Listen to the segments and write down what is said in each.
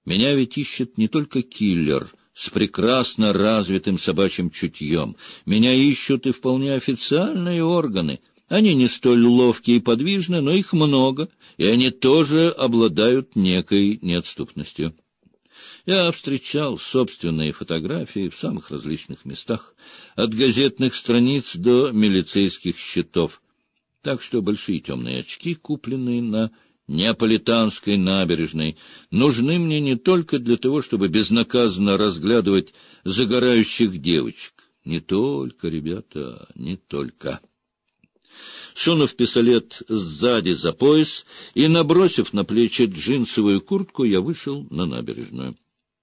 Меня ведь ищет не только киллер с прекрасно развитым собачьим чутьем. Меня ищут и вполне официальные органы. Они не столь ловкие и подвижны, но их много, и они тоже обладают некой неотступностью. Я встречал собственные фотографии в самых различных местах, от газетных страниц до милицейских счетов. Так что большие темные очки, купленные на Неаполитанской набережной, нужны мне не только для того, чтобы безнаказанно разглядывать загорающих девочек. Не только, ребята, не только. Сунув пистолет сзади за пояс и набросив на плечи джинсовую куртку, я вышел на набережную.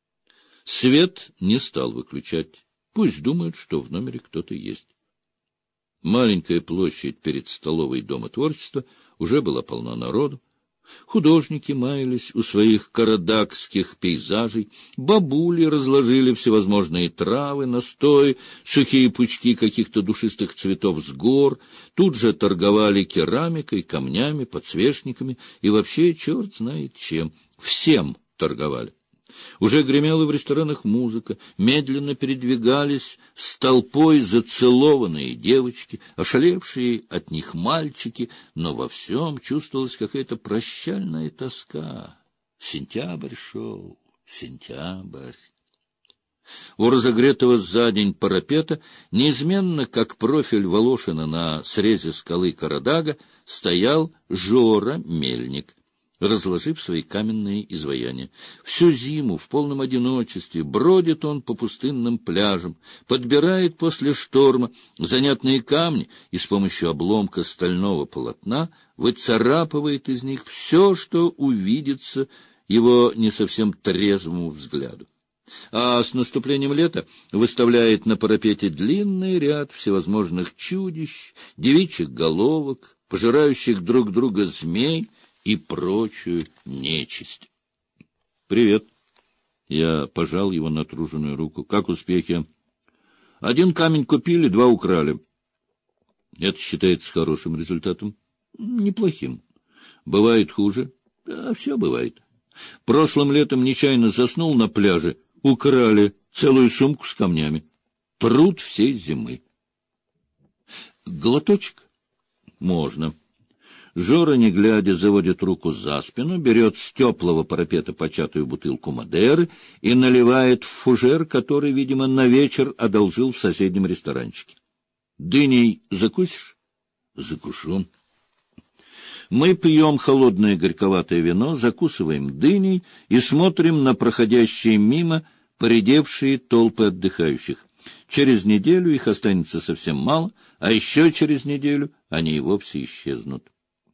Свет не стал выключать. Пусть думают, что в номере кто-то есть. Маленькая площадь перед столовой Дома творчества уже была полна народу. Художники маялись у своих карадакских пейзажей, бабули разложили всевозможные травы, настои, сухие пучки каких-то душистых цветов с гор, тут же торговали керамикой, камнями, подсвечниками и вообще черт знает чем. Всем торговали. Уже гремела в ресторанах музыка, медленно передвигались с толпой зацелованные девочки, ошалевшие от них мальчики, но во всем чувствовалась какая-то прощальная тоска. Сентябрь шел, сентябрь. У разогретого за день парапета, неизменно, как профиль Волошина на срезе скалы Карадага, стоял Жора Мельник, разложив свои каменные изваяния. Всю зиму в полном одиночестве бродит он по пустынным пляжам, подбирает после шторма занятные камни и с помощью обломка стального полотна выцарапывает из них все, что увидится его не совсем трезвому взгляду. А с наступлением лета выставляет на парапете длинный ряд всевозможных чудищ, девичьих головок, пожирающих друг друга змей и прочую нечисть. — Привет. Я пожал его натруженную руку. — Как успехи? — 1 камень купили, 2 украли. — Это считается хорошим результатом? — Неплохим. Бывает хуже? — Да, все бывает. Прошлым летом нечаянно заснул на пляже, украли целую сумку с камнями. Труд всей зимы. — Глоточек? — Можно. Жора, не глядя, заводит руку за спину, берет с теплого парапета початую бутылку Мадеры и наливает в фужер, который, видимо, на вечер одолжил в соседнем ресторанчике. — Дыней закусишь? — Закушу. Мы пьем холодное горьковатое вино, закусываем дыней и смотрим на проходящие мимо поредевшие толпы отдыхающих. Через неделю их останется совсем мало, а еще через неделю они и вовсе исчезнут.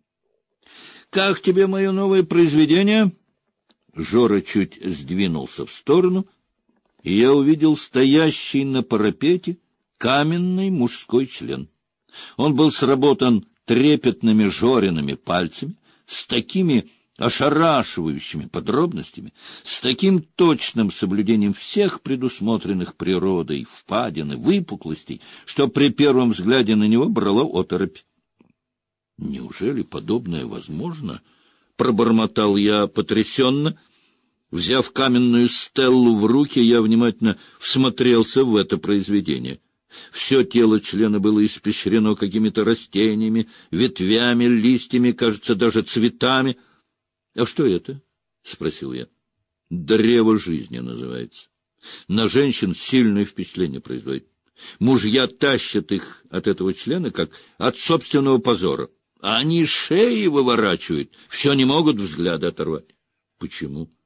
— Как тебе мое новое произведение? Жора чуть сдвинулся в сторону, и я увидел стоящий на парапете каменный мужской член. Он был сработан трепетными Жориными пальцами, с такими ошарашивающими подробностями, с таким точным соблюдением всех предусмотренных природой впадин и выпуклостей, что при первом взгляде на него брала оторопь. Неужели подобное возможно? Пробормотал я потрясенно. Взяв каменную стеллу в руки, я внимательно всмотрелся в это произведение. Все тело члена было испещрено какими-то растениями, ветвями, листьями, кажется, даже цветами. — А что это? — спросил я. — Древо жизни называется. На женщин сильное впечатление производит. Мужья тащат их от этого члена, как от собственного позора. А они шеи выворачивают, все не могут взгляда оторвать. Почему?